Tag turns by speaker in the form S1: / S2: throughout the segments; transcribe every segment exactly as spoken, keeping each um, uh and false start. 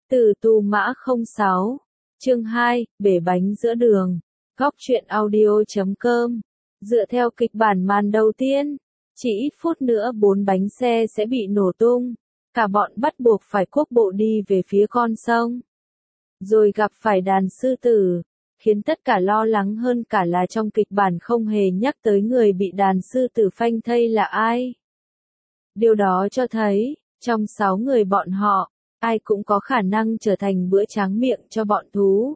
S1: Từ Tu Mã không sáu, chương hai, bể bánh giữa đường. Góc truyện audio chấm com. Dựa theo kịch bản màn đầu tiên, chỉ ít phút nữa bốn bánh xe sẽ bị nổ tung. Cả bọn bắt buộc phải quốc bộ đi về phía con sông. Rồi gặp phải đàn sư tử. Khiến tất cả lo lắng hơn cả là trong kịch bản không hề nhắc tới người bị đàn sư tử phanh thây là ai. Điều đó cho thấy, trong sáu người bọn họ, ai cũng có khả năng trở thành bữa tráng miệng cho bọn thú.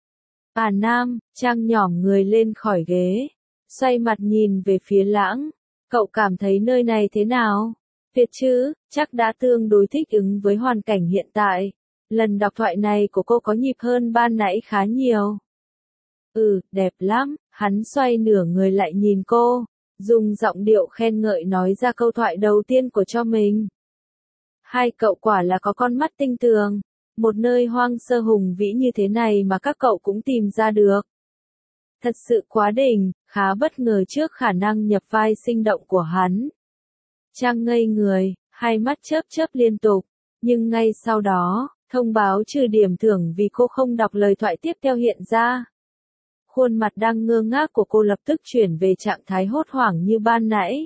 S1: À Nam, Trang nhỏm người lên khỏi ghế, xoay mặt nhìn về phía Lãng. Cậu cảm thấy nơi này thế nào? Tuyệt chứ, chắc đã tương đối thích ứng với hoàn cảnh hiện tại. Lần đọc thoại này của cô có nhịp hơn ban nãy khá nhiều. Ừ, đẹp lắm, hắn xoay nửa người lại nhìn cô, dùng giọng điệu khen ngợi nói ra câu thoại đầu tiên của cho mình. Hai cậu quả là có con mắt tinh tường, một nơi hoang sơ hùng vĩ như thế này mà các cậu cũng tìm ra được. Thật sự quá đỉnh, khá bất ngờ trước khả năng nhập vai sinh động của hắn. Trang ngây người, hai mắt chớp chớp liên tục, nhưng ngay sau đó, thông báo trừ điểm thưởng vì cô không đọc lời thoại tiếp theo hiện ra. Khuôn mặt đang ngơ ngác của cô lập tức chuyển về trạng thái hốt hoảng như ban nãy.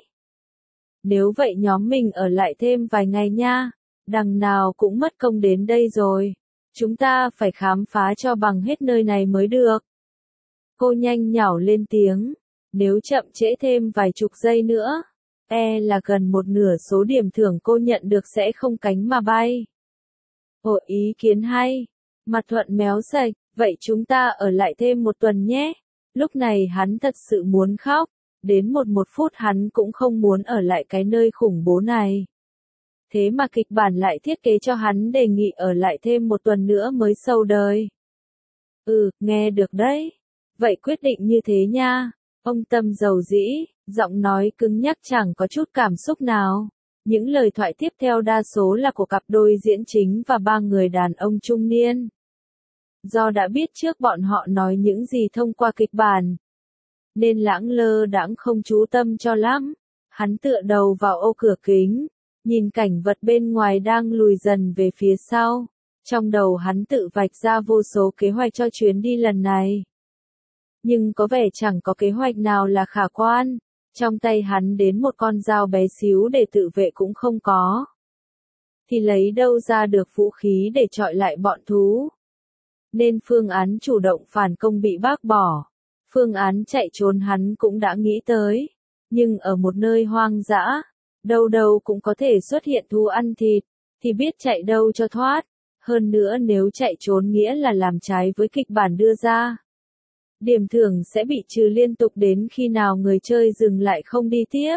S1: Nếu vậy nhóm mình ở lại thêm vài ngày nha, đằng nào cũng mất công đến đây rồi. Chúng ta phải khám phá cho bằng hết nơi này mới được. Cô nhanh nhảu lên tiếng, nếu chậm trễ thêm vài chục giây nữa, e là gần một nửa số điểm thưởng cô nhận được sẽ không cánh mà bay. Ồ, ý kiến hay. Mặt Thuận méo sạch, vậy chúng ta ở lại thêm một tuần nhé. Lúc này hắn thật sự muốn khóc, đến một một phút hắn cũng không muốn ở lại cái nơi khủng bố này. Thế mà kịch bản lại thiết kế cho hắn đề nghị ở lại thêm một tuần nữa mới sâu đời. Ừ, nghe được đấy. Vậy quyết định như thế nha. Ông Tâm dầu dĩ, giọng nói cứng nhắc chẳng có chút cảm xúc nào. Những lời thoại tiếp theo đa số là của cặp đôi diễn chính và ba người đàn ông trung niên. Do đã biết trước bọn họ nói những gì thông qua kịch bản, nên Lãng lơ đãng không chú tâm cho lắm. Hắn tựa đầu vào ô cửa kính, nhìn cảnh vật bên ngoài đang lùi dần về phía sau. Trong đầu hắn tự vạch ra vô số kế hoạch cho chuyến đi lần này. Nhưng có vẻ chẳng có kế hoạch nào là khả quan. Trong tay hắn đến một con dao bé xíu để tự vệ cũng không có. Thì lấy đâu ra được vũ khí để chọi lại bọn thú. Nên phương án chủ động phản công bị bác bỏ. Phương án chạy trốn hắn cũng đã nghĩ tới. Nhưng ở một nơi hoang dã, đâu đâu cũng có thể xuất hiện thú ăn thịt, thì biết chạy đâu cho thoát. Hơn nữa nếu chạy trốn nghĩa là làm trái với kịch bản đưa ra. Điểm thưởng sẽ bị trừ liên tục đến khi nào người chơi dừng lại không đi tiếp.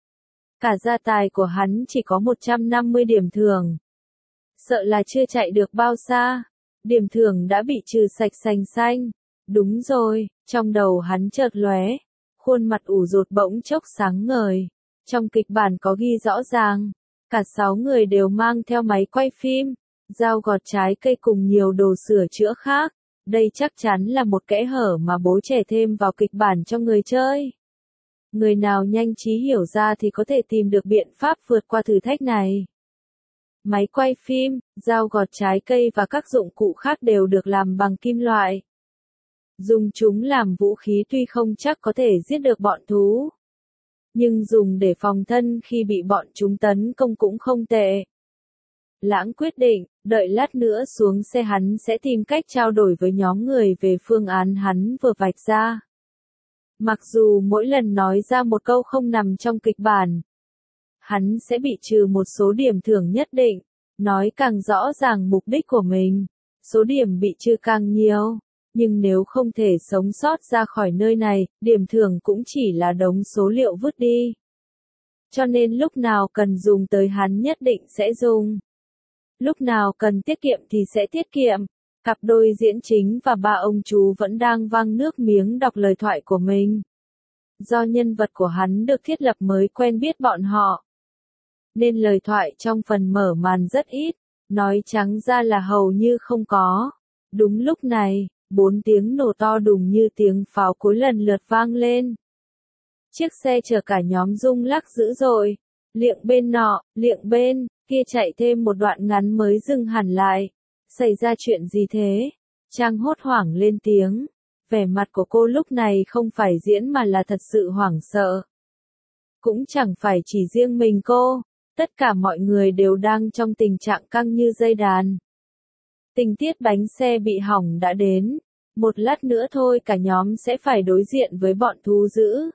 S1: Cả gia tài của hắn chỉ có một trăm năm mươi điểm thưởng. Sợ là chưa chạy được bao xa. Điểm thưởng đã bị trừ sạch sành xanh. Đúng rồi, trong đầu hắn chợt lóe, khuôn mặt ủ rột bỗng chốc sáng ngời. Trong kịch bản có ghi rõ ràng, cả sáu người đều mang theo máy quay phim, dao gọt trái cây cùng nhiều đồ sửa chữa khác. Đây chắc chắn là một kẽ hở mà bố trẻ thêm vào kịch bản cho người chơi. Người nào nhanh trí hiểu ra thì có thể tìm được biện pháp vượt qua thử thách này. Máy quay phim, dao gọt trái cây và các dụng cụ khác đều được làm bằng kim loại. Dùng chúng làm vũ khí tuy không chắc có thể giết được bọn thú, nhưng dùng để phòng thân khi bị bọn chúng tấn công cũng không tệ. Lãng quyết định, đợi lát nữa xuống xe hắn sẽ tìm cách trao đổi với nhóm người về phương án hắn vừa vạch ra. Mặc dù mỗi lần nói ra một câu không nằm trong kịch bản, hắn sẽ bị trừ một số điểm thưởng nhất định, nói càng rõ ràng mục đích của mình, số điểm bị trừ càng nhiều. Nhưng nếu không thể sống sót ra khỏi nơi này, điểm thưởng cũng chỉ là đống số liệu vứt đi. Cho nên lúc nào cần dùng tới hắn nhất định sẽ dùng. Lúc nào cần tiết kiệm thì sẽ tiết kiệm. Cặp đôi diễn chính và ba ông chú vẫn đang văng nước miếng đọc lời thoại của mình. Do nhân vật của hắn được thiết lập mới quen biết bọn họ, nên lời thoại trong phần mở màn rất ít, nói trắng ra là hầu như không có. Đúng lúc này, bốn tiếng nổ to đùng như tiếng pháo cối lần lượt vang lên. Chiếc xe chở cả nhóm rung lắc dữ dội, liệng bên nọ, liệng bên kia chạy thêm một đoạn ngắn mới dừng hẳn lại. Xảy ra chuyện gì thế? Trang hốt hoảng lên tiếng. Vẻ mặt của cô lúc này không phải diễn mà là thật sự hoảng sợ. Cũng chẳng phải chỉ riêng mình cô, tất cả mọi người đều đang trong tình trạng căng như dây đàn. Tình tiết bánh xe bị hỏng đã đến, một lát nữa thôi cả nhóm sẽ phải đối diện với bọn thú dữ.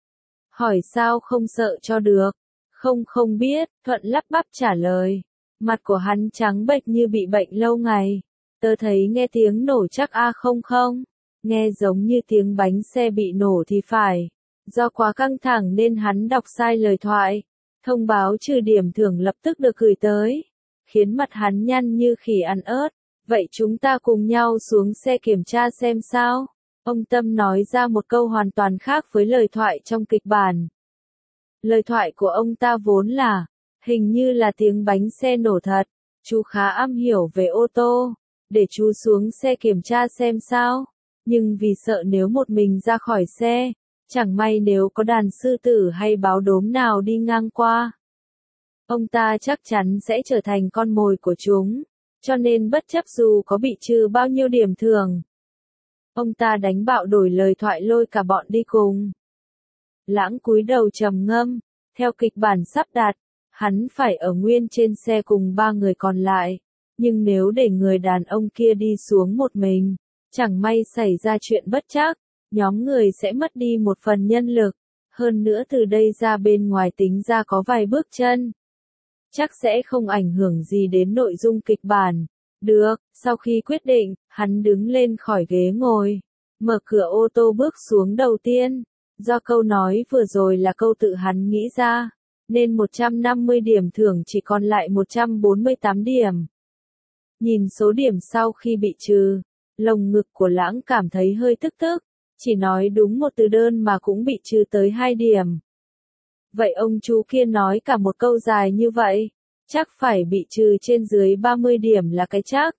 S1: Hỏi sao không sợ cho được? Không không biết, Thuận lắp bắp trả lời. Mặt của hắn trắng bệch như bị bệnh lâu ngày. Tớ thấy nghe tiếng nổ chắc a không không, nghe giống như tiếng bánh xe bị nổ thì phải. Do quá căng thẳng nên hắn đọc sai lời thoại. Thông báo trừ điểm thưởng lập tức được gửi tới, khiến mặt hắn nhăn như khỉ ăn ớt. Vậy chúng ta cùng nhau xuống xe kiểm tra xem sao. Ông Tâm nói ra một câu hoàn toàn khác với lời thoại trong kịch bản. Lời thoại của ông ta vốn là, hình như là tiếng bánh xe nổ thật. Chú khá am hiểu về ô tô, để chú xuống xe kiểm tra xem sao. Nhưng vì sợ nếu một mình ra khỏi xe, chẳng may nếu có đàn sư tử hay báo đốm nào đi ngang qua, ông ta chắc chắn sẽ trở thành con mồi của chúng. Cho nên bất chấp dù có bị trừ bao nhiêu điểm thưởng, ông ta đánh bạo đổi lời thoại lôi cả bọn đi cùng. Lãng cúi đầu trầm ngâm, theo kịch bản sắp đặt, hắn phải ở nguyên trên xe cùng ba người còn lại. Nhưng nếu để người đàn ông kia đi xuống một mình, chẳng may xảy ra chuyện bất trắc, nhóm người sẽ mất đi một phần nhân lực. Hơn nữa từ đây ra bên ngoài tính ra có vài bước chân, chắc sẽ không ảnh hưởng gì đến nội dung kịch bản. Được, sau khi quyết định, hắn đứng lên khỏi ghế ngồi, mở cửa ô tô bước xuống đầu tiên. Do câu nói vừa rồi là câu tự hắn nghĩ ra, nên một trăm năm mươi điểm thưởng chỉ còn lại một trăm bốn mươi tám điểm. Nhìn số điểm sau khi bị trừ, lồng ngực của Lãng cảm thấy hơi tức tức, chỉ nói đúng một từ đơn mà cũng bị trừ tới hai điểm. Vậy ông chú kia nói cả một câu dài như vậy, chắc phải bị trừ trên dưới ba mươi điểm là cái chắc.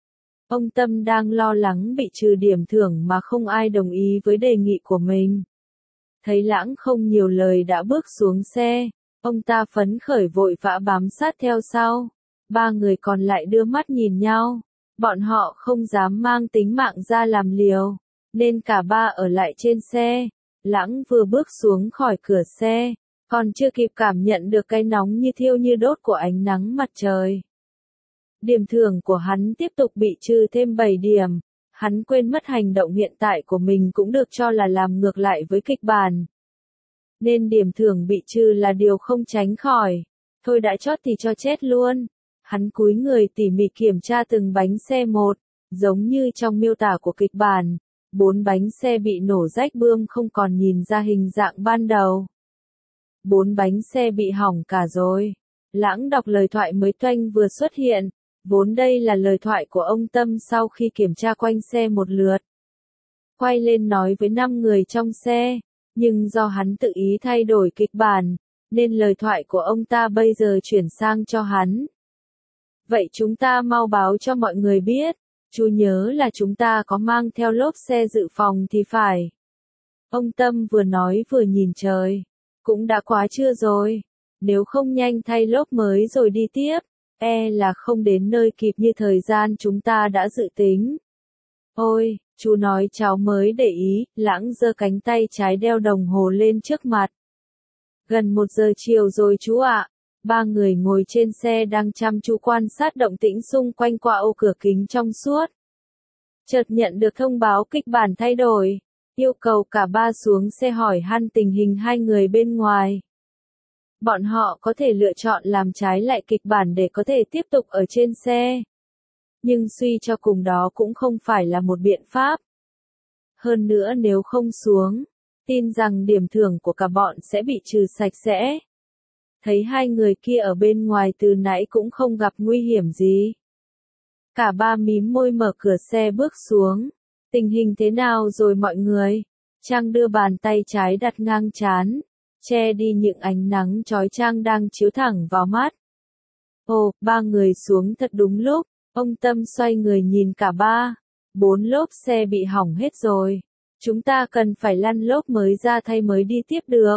S1: Ông Tâm đang lo lắng bị trừ điểm thưởng mà không ai đồng ý với đề nghị của mình. Thấy Lãng không nhiều lời đã bước xuống xe, ông ta phấn khởi vội vã bám sát theo sau. Ba người còn lại đưa mắt nhìn nhau, bọn họ không dám mang tính mạng ra làm liều, nên cả ba ở lại trên xe. Lãng vừa bước xuống khỏi cửa xe, còn chưa kịp cảm nhận được cái nóng như thiêu như đốt của ánh nắng mặt trời. Điểm thưởng của hắn tiếp tục bị trừ thêm bảy điểm. Hắn quên mất hành động hiện tại của mình cũng được cho là làm ngược lại với kịch bản. Nên điểm thưởng bị trừ là điều không tránh khỏi. Thôi đã chót thì cho chết luôn. Hắn cúi người tỉ mỉ kiểm tra từng bánh xe một, giống như trong miêu tả của kịch bản. Bốn bánh xe bị nổ rách bươm không còn nhìn ra hình dạng ban đầu. Bốn bánh xe bị hỏng cả rồi. Lãng đọc lời thoại mới toanh vừa xuất hiện. Vốn đây là lời thoại của ông Tâm sau khi kiểm tra quanh xe một lượt. Quay lên nói với năm người trong xe, nhưng do hắn tự ý thay đổi kịch bản, nên lời thoại của ông ta bây giờ chuyển sang cho hắn. Vậy chúng ta mau báo cho mọi người biết, chú nhớ là chúng ta có mang theo lốp xe dự phòng thì phải. Ông Tâm vừa nói vừa nhìn trời, cũng đã quá trưa rồi, nếu không nhanh thay lốp mới rồi đi tiếp. E là không đến nơi kịp như thời gian chúng ta đã dự tính. Ôi, chú nói cháu mới để ý. Lãng giơ cánh tay trái đeo đồng hồ lên trước mặt. Gần một giờ chiều rồi chú ạ. Ba người ngồi trên xe đang chăm chú quan sát động tĩnh xung quanh qua ô cửa kính trong suốt. Chợt nhận được thông báo kịch bản thay đổi, yêu cầu cả ba xuống xe hỏi han tình hình hai người bên ngoài. Bọn họ có thể lựa chọn làm trái lại kịch bản để có thể tiếp tục ở trên xe. Nhưng suy cho cùng đó cũng không phải là một biện pháp. Hơn nữa nếu không xuống, tin rằng điểm thưởng của cả bọn sẽ bị trừ sạch sẽ. Thấy hai người kia ở bên ngoài từ nãy cũng không gặp nguy hiểm gì. Cả ba mím môi mở cửa xe bước xuống. Tình hình thế nào rồi mọi người? Trang đưa bàn tay trái đặt ngang trán, che đi những ánh nắng chói chang đang chiếu thẳng vào mắt. Ồ, ba người xuống thật đúng lúc. Ông Tâm xoay người nhìn cả ba. Bốn lốp xe bị hỏng hết rồi. Chúng ta cần phải lăn lốp mới ra thay mới đi tiếp được.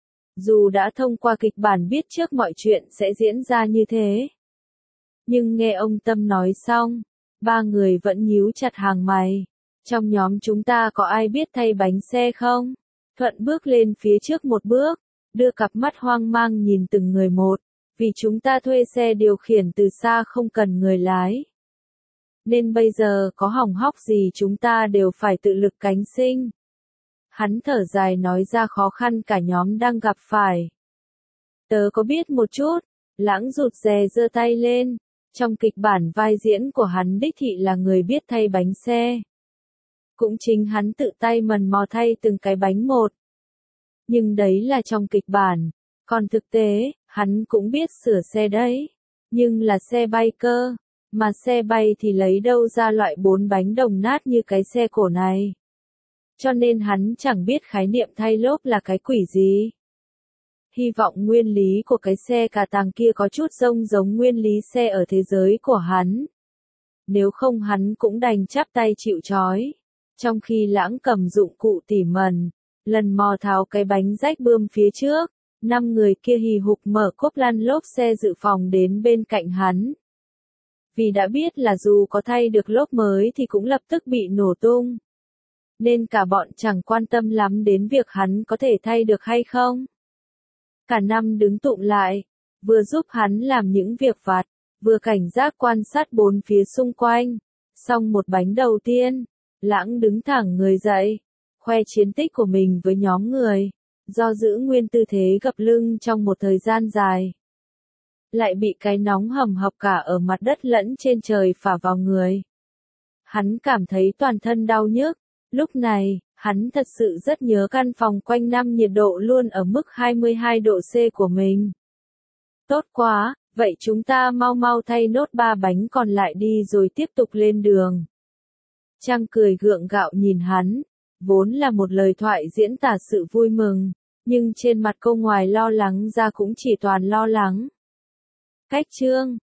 S1: Dù đã thông qua kịch bản biết trước mọi chuyện sẽ diễn ra như thế, nhưng nghe ông Tâm nói xong, Ba người vẫn nhíu chặt hàng mày. Trong nhóm chúng ta có ai biết thay bánh xe không? Thuận bước lên phía trước một bước, đưa cặp mắt hoang mang nhìn từng người một, vì chúng ta thuê xe điều khiển từ xa không cần người lái. Nên bây giờ có hỏng hóc gì chúng ta đều phải tự lực cánh sinh. Hắn thở dài nói ra khó khăn cả nhóm đang gặp phải. Tớ có biết một chút, Lãng rụt rè giơ tay lên. Trong kịch bản vai diễn của hắn đích thị là người biết thay bánh xe. Cũng chính hắn tự tay mần mò thay từng cái bánh một. Nhưng đấy là trong kịch bản. Còn thực tế, hắn cũng biết sửa xe đấy. Nhưng là xe bay cơ. Mà xe bay thì lấy đâu ra loại bốn bánh đồng nát như cái xe cổ này. Cho nên hắn chẳng biết khái niệm thay lốp là cái quỷ gì. Hy vọng nguyên lý của cái xe cà tàng kia có chút giống giống nguyên lý xe ở thế giới của hắn. Nếu không hắn cũng đành chắp tay chịu trói. Trong khi Lãng cầm dụng cụ tỉ mẩn, lần mò tháo cái bánh rách bươm phía trước, năm người kia hì hục mở cốp lăn lốp xe dự phòng đến bên cạnh hắn. Vì đã biết là dù có thay được lốp mới thì cũng lập tức bị nổ tung. Nên cả bọn chẳng quan tâm lắm đến việc hắn có thể thay được hay không. Cả năm đứng tụm lại, vừa giúp hắn làm những việc vặt, vừa cảnh giác quan sát bốn phía xung quanh. Xong một bánh đầu tiên, Lãng đứng thẳng người dậy, khoe chiến tích của mình với nhóm người, do giữ nguyên tư thế gập lưng trong một thời gian dài. Lại bị cái nóng hầm hập cả ở mặt đất lẫn trên trời phả vào người. Hắn cảm thấy toàn thân đau nhức, lúc này, hắn thật sự rất nhớ căn phòng quanh năm nhiệt độ luôn ở mức hai mươi hai độ C của mình. Tốt quá, vậy chúng ta mau mau thay nốt ba bánh còn lại đi rồi tiếp tục lên đường. Trang cười gượng gạo nhìn hắn, vốn là một lời thoại diễn tả sự vui mừng, nhưng trên mặt cô ngoài lo lắng ra cũng chỉ toàn lo lắng. Cách chương